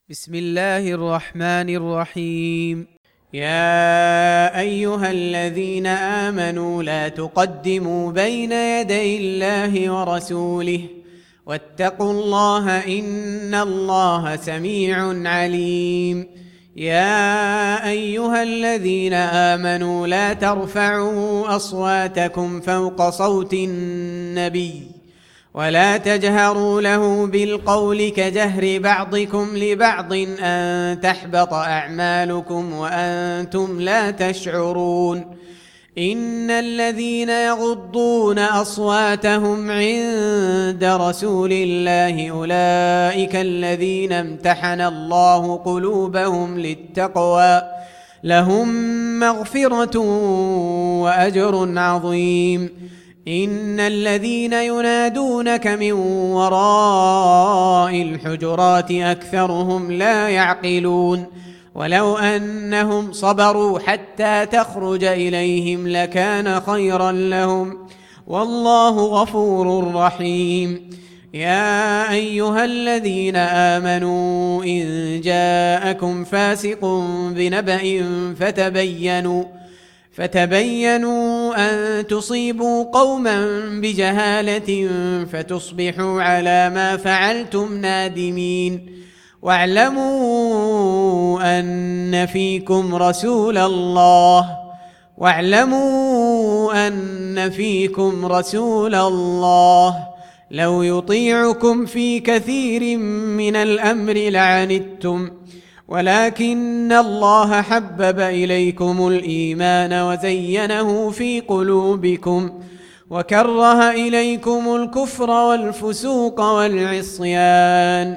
بسم الله الرحمن الرحيم. يا أيها الذين آمنوا لا تقدموا بين يدي الله ورسوله واتقوا الله إن الله سميع عليم. يا أيها الذين آمنوا لا ترفعوا أصواتكم فوق صوت النبي ولا تجهروا له بالقول كجهر بعضكم لبعض أن تحبط أعمالكم وأنتم لا تشعرون. إن الذين يغضون أصواتهم عند رسول الله أولئك الذين امتحن الله قلوبهم للتقوى لهم مغفرة وأجر عظيم. إن الذين ينادونك من وراء الحجرات أكثرهم لا يعقلون. ولو أنهم صبروا حتى تخرج إليهم لكان خيرا لهم والله غفور رحيم. يا أيها الذين آمنوا إن جاءكم فاسق بنبأ فتبينوا أن تصيبوا قوما بجهالة فتصبحوا على ما فعلتم نادمين. واعلموا أن فيكم رسول الله لو يطيعكم في كثير من الأمر لعنتم ولكن الله حبب إليكم الإيمان وزينه في قلوبكم وكره إليكم الكفر والفسوق والعصيان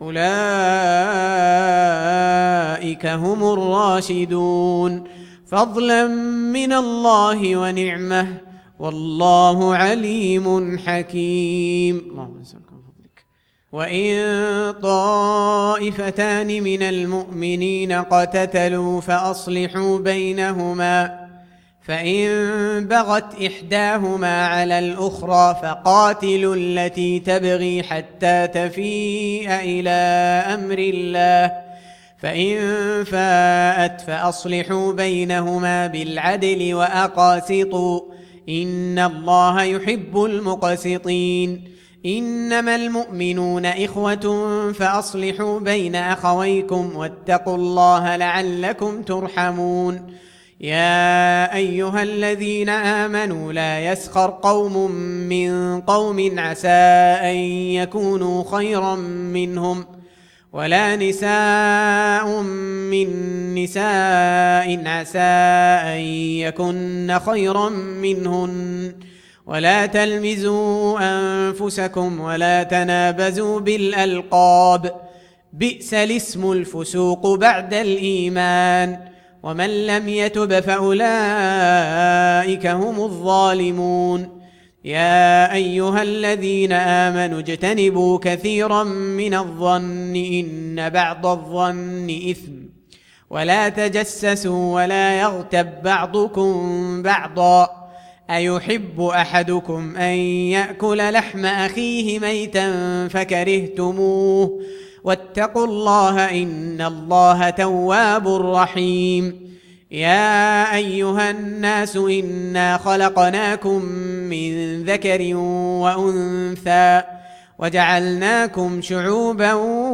أولئك هم الراشدون فضلا من الله ونعمة والله عليم حكيم. اللهم صل على فضلك. وإن طائفتان من المؤمنين اقتتلوا فأصلحوا بينهما فإن بغت إحداهما على الأخرى فقاتلوا التي تبغي حتى تفيء إلى أمر الله فإن فاءت فأصلحوا بينهما بالعدل وأقاسطوا إن الله يحب المقسطين. إنما المؤمنون إخوة فأصلحوا بين أخويكم واتقوا الله لعلكم ترحمون. يا أيها الذين آمنوا لا يسخر قوم من قوم عسى أن يكونوا خيرا منهم ولا نساء من نساء عسى أن يكن خيرا منهن ولا تلمزوا أنفسكم ولا تنابزوا بالألقاب بئس الاسم الفسوق بعد الإيمان ومن لم يتب فأولئك هم الظالمون. يا أيها الذين آمنوا اجتنبوا كثيرا من الظن إن بعض الظن إثم ولا تجسسوا ولا يغتب بعضكم بعضا أيحب أحدكم أن يأكل لحم أخيه ميتا فكرهتموه واتقوا الله إن الله تواب رحيم. يا أيها الناس إنا خلقناكم من ذكر وأنثى وجعلناكم شعوبا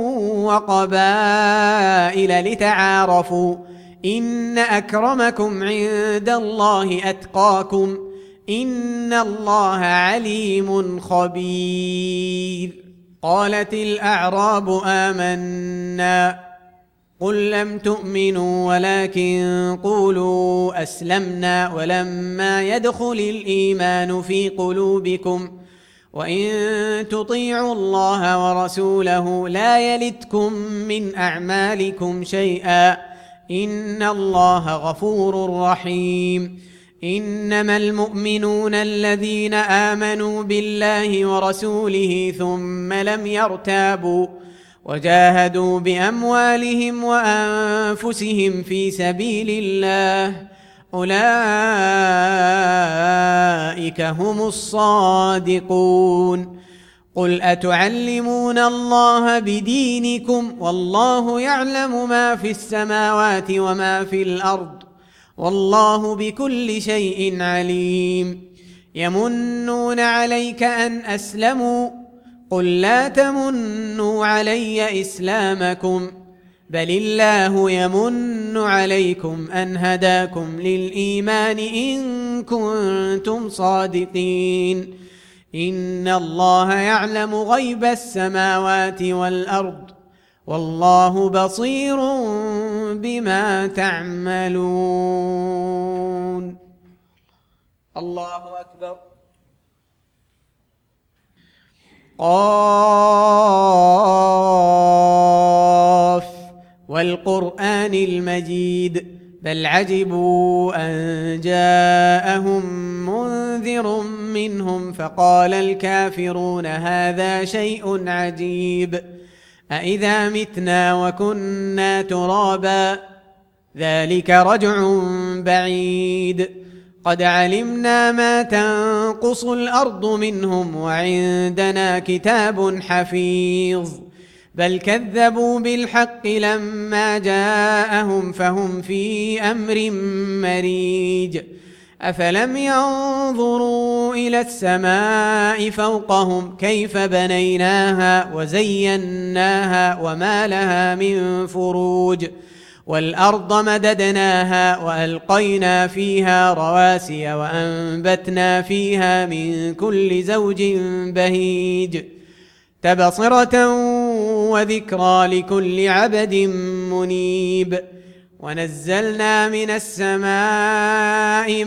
وقبائل لتعارفوا إن أكرمكم عند الله أتقاكم إن الله عليم خبير. قالت الأعراب آمنا قل لم تؤمنوا ولكن قولوا أسلمنا ولما يدخل الإيمان في قلوبكم وإن تطيعوا الله ورسوله لا يلتكم من أعمالكم شيئا إن الله غفور رحيم. إنما المؤمنون الذين آمنوا بالله ورسوله ثم لم يرتابوا وجاهدوا بأموالهم وأنفسهم في سبيل الله أولئك هم الصادقون. قل أتعلمون الله بدينكم والله يعلم ما في السماوات وما في الأرض والله بكل شيء عليم. يمنون عليك أن أسلموا قل لا تمنوا علي إسلامكم بل الله يمن عليكم أن هداكم للإيمان إن كنتم صادقين. إن الله يعلم غيب السماوات والأرض والله بصير بما تعملون. الله أكبر. قاف والقرآن المجيد بل عجبوا أن جاءهم منذر منهم فقال الكافرون هذا شيء عجيب أإذا متنا وكنا ترابا ذلك رجع بعيد قد علمنا ما تنقص الأرض منهم وعندنا كتاب حفيظ بل كذبوا بالحق لما جاءهم فهم في أمر مريج أفلم ينظروا إلى السماء فوقهم كيف بنيناها وزيناها وما لها من فروج والأرض مددناها وألقينا فيها رواسي وأنبتنا فيها من كل زوج بهيج تبصرة وذكرى لكل عبد منيب ونزلنا من السماء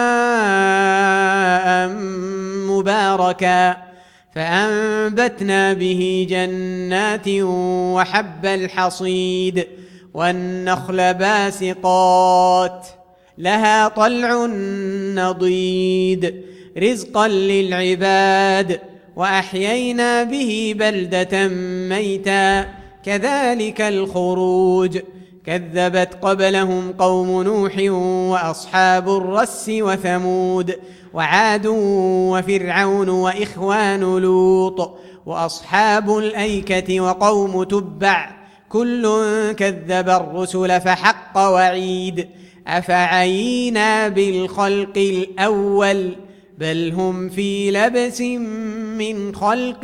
ماء مباركا فأنبتنا به جنات وحب الحصيد والنخل باسقات لها طلع نضيد رزقا للعباد وأحيينا به بلدة ميتا كذلك الخروج كذبت قبلهم قوم نوح وأصحاب الرس وثمود وعاد وفرعون وإخوان لوط وأصحاب الأيكة وقوم تبع كل كذب الرسل فحق وعيد أفعينا بالخلق الأول بل هم في لبس من خلق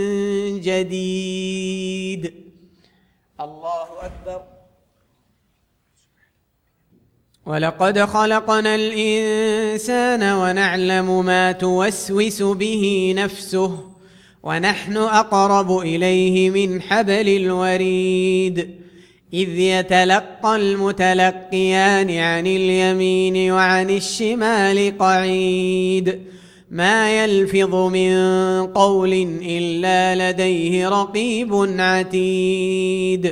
جديد. الله أكبر. ولقد خلقنا الإنسان ونعلم ما توسوس به نفسه ونحن أقرب إليه من حبل الوريد إذ يتلقى المتلقيان عن اليمين وعن الشمال قعيد ما يلفظ من قول إلا لديه رقيب عتيد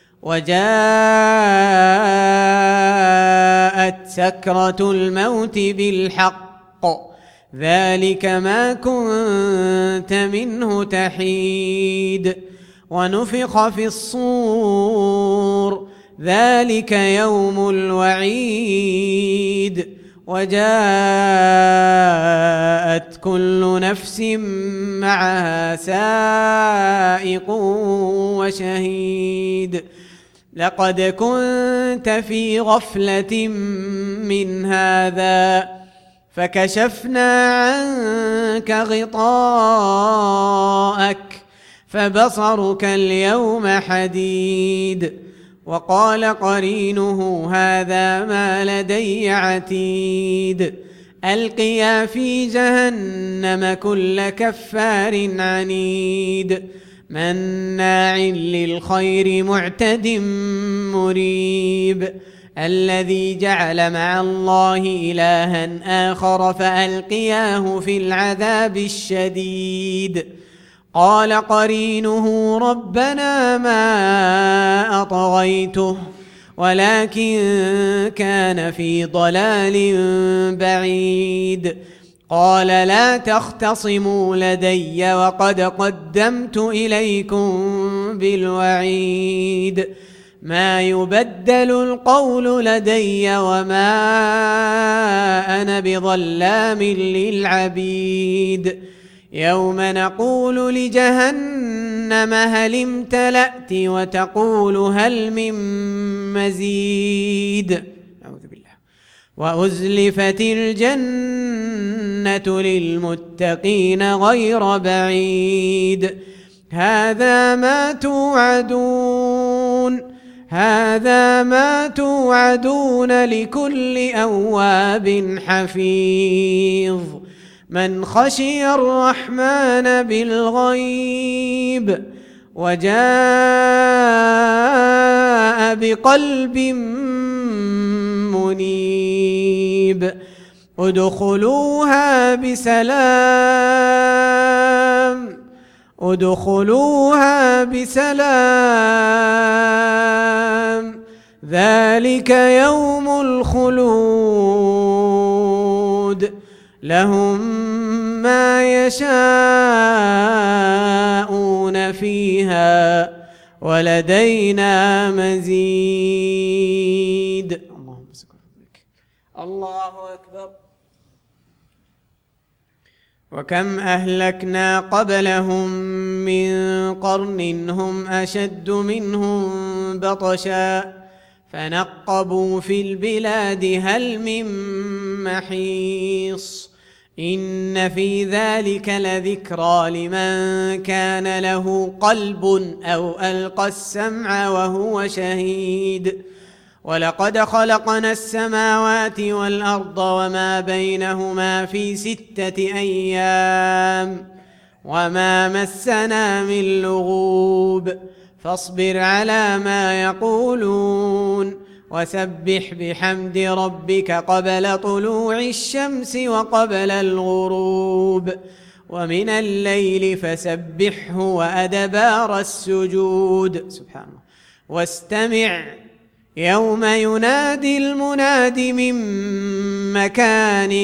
وجاءت سكرة الموت بالحق ذلك ما كنت منه تحيد ونفخ في الصور ذلك يوم الوعيد وجاءت كل نفس معها سائق وشهيد لقد كنت في غفلة من هذا فكشفنا عنك غطاءك فبصرك اليوم حديد وقال قرينه هذا ما لدي عتيد ألقيا في جهنم كل كفار عنيد مناع للخير معتد مريب الذي جعل مع الله إلها آخر فألقياه في العذاب الشديد قال قرينه ربنا ما أطغيته ولكن كان في ضلال بعيد قال لا تختصموا لدي وقد قدمت إليكم بالوعيد ما يبدل القول لدي وما أنا بظلام للعبيد يوم نقول لجهنم هل امتلأت وتقول هل من مزيد. أعوذ بالله. وأزلفت الجنة للمتقين غير بعيد. هذا ما توعدون لكل أواب حفيظ من خشي الرحمن بالغيب وجاء بقلب منيب. ادخلوها بسلام ذلك يوم الخلود لهم ما يشاءون فيها ولدينا مزيد. الله أكبر. وكم أهلكنا قبلهم من قرن هم أشد منهم بطشا فنقبوا في البلاد هل من محيص. إن في ذلك لذكرى لمن كان له قلب أو ألقى السمع وهو شهيد. ولقد خلقنا السماوات والأرض وما بينهما في 6 أيام وما مسنا من لغوب. فاصبر على ما يقولون وسبح بحمد ربك قبل طلوع الشمس وقبل الغروب ومن الليل فسبحه وأدبار السجود. سبحان الله. واستمع يوم ينادي المناد من مكان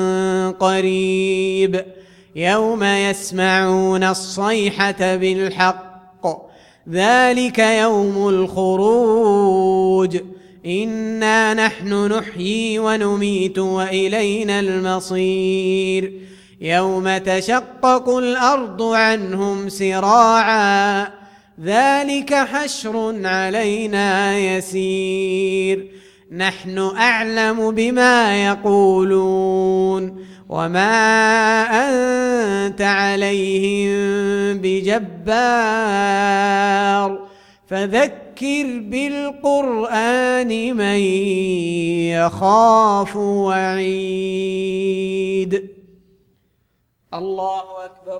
قريب يوم يسمعون الصيحة بالحق ذلك يوم الخروج. إنا نحن نحيي ونميت وإلينا المصير. يوم تشقق الأرض عنهم سراعا ذلك حشر علينا يسير. نحن أعلم بما يقولون وما أنت عليهم بجبار فذكر بالقرآن من يخاف وعيد. الله أكبر.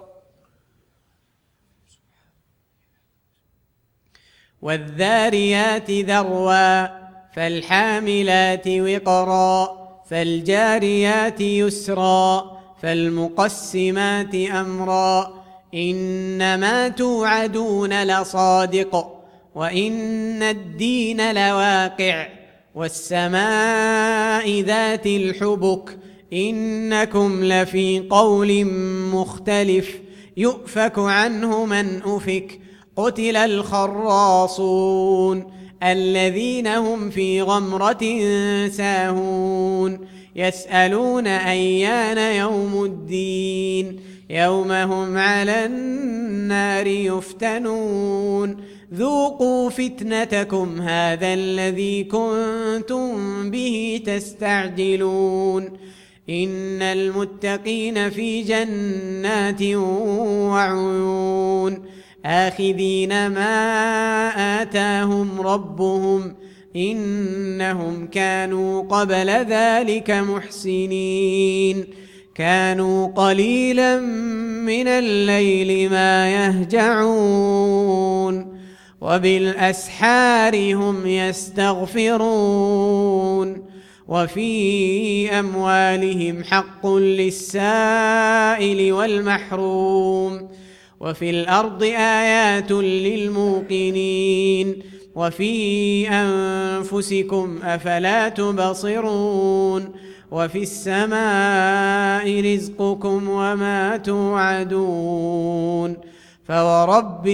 والذاريات ذروا فالحاملات وقرا فالجاريات يسرا فالمقسمات أمرا إنما توعدون لصادق وإن الدين لواقع والسماء ذات الحبك إنكم لفي قول مختلف يؤفك عنه من أفك. قتل الخراصون الذين هم في غمرة ساهون يسألون أيان يوم الدين يوم هم على النار يفتنون. ذوقوا فتنتكم هذا الذي كنتم به تستعجلون. إن المتقين في جنات وعيون آخذين ما آتاهم ربهم إنهم كانوا قبل ذلك محسنين. كانوا قليلا من الليل ما يهجعون وبالأسحار هم يستغفرون. وفي أموالهم حق للسائل والمحروم. وفي الأرض آيات للموقنين. وفي أنفسكم أفلا تبصرون. وفي السماء رزقكم وما توعدون. فورب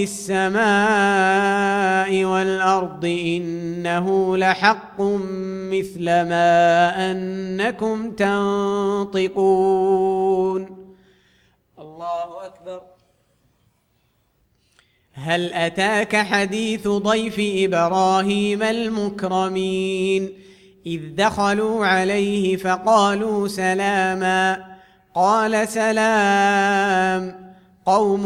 السماء والأرض إنه لحق مثل ما أنكم تنطقون. الله أكبر. هل أتاك حديث ضيف إبراهيم المكرمين إذ دخلوا عليه فقالوا سلاما قال سلام قوم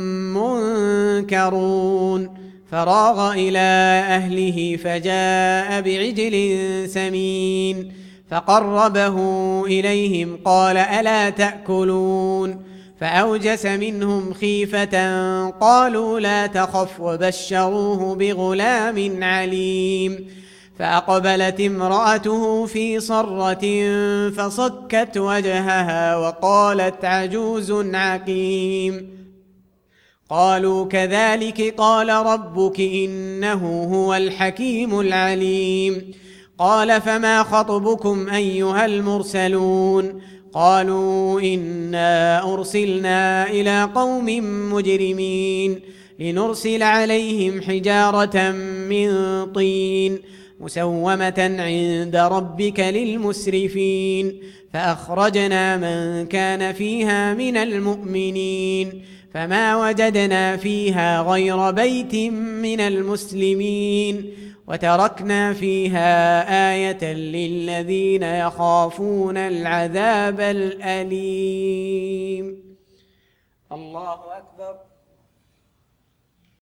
منكرون فراغ إلى أهله فجاء بعجل سمين فقربه إليهم قال ألا تأكلون فأوجس منهم خيفة قالوا لا تخف وبشروه بغلام عليم فأقبلت امرأته في صرة فصكت وجهها وقالت عجوز عقيم قالوا كذلك قال ربك إنه هو الحكيم العليم قال فما خطبكم أيها المرسلون قالوا إنا أرسلنا إلى قوم مجرمين لنرسل عليهم حجارة من طين مسومة عند ربك للمسرفين فأخرجنا من كان فيها من المؤمنين فما وجدنا فيها غير بيت من المسلمين وتركنا فيها آية للذين يخافون العذاب الأليم. الله أكبر.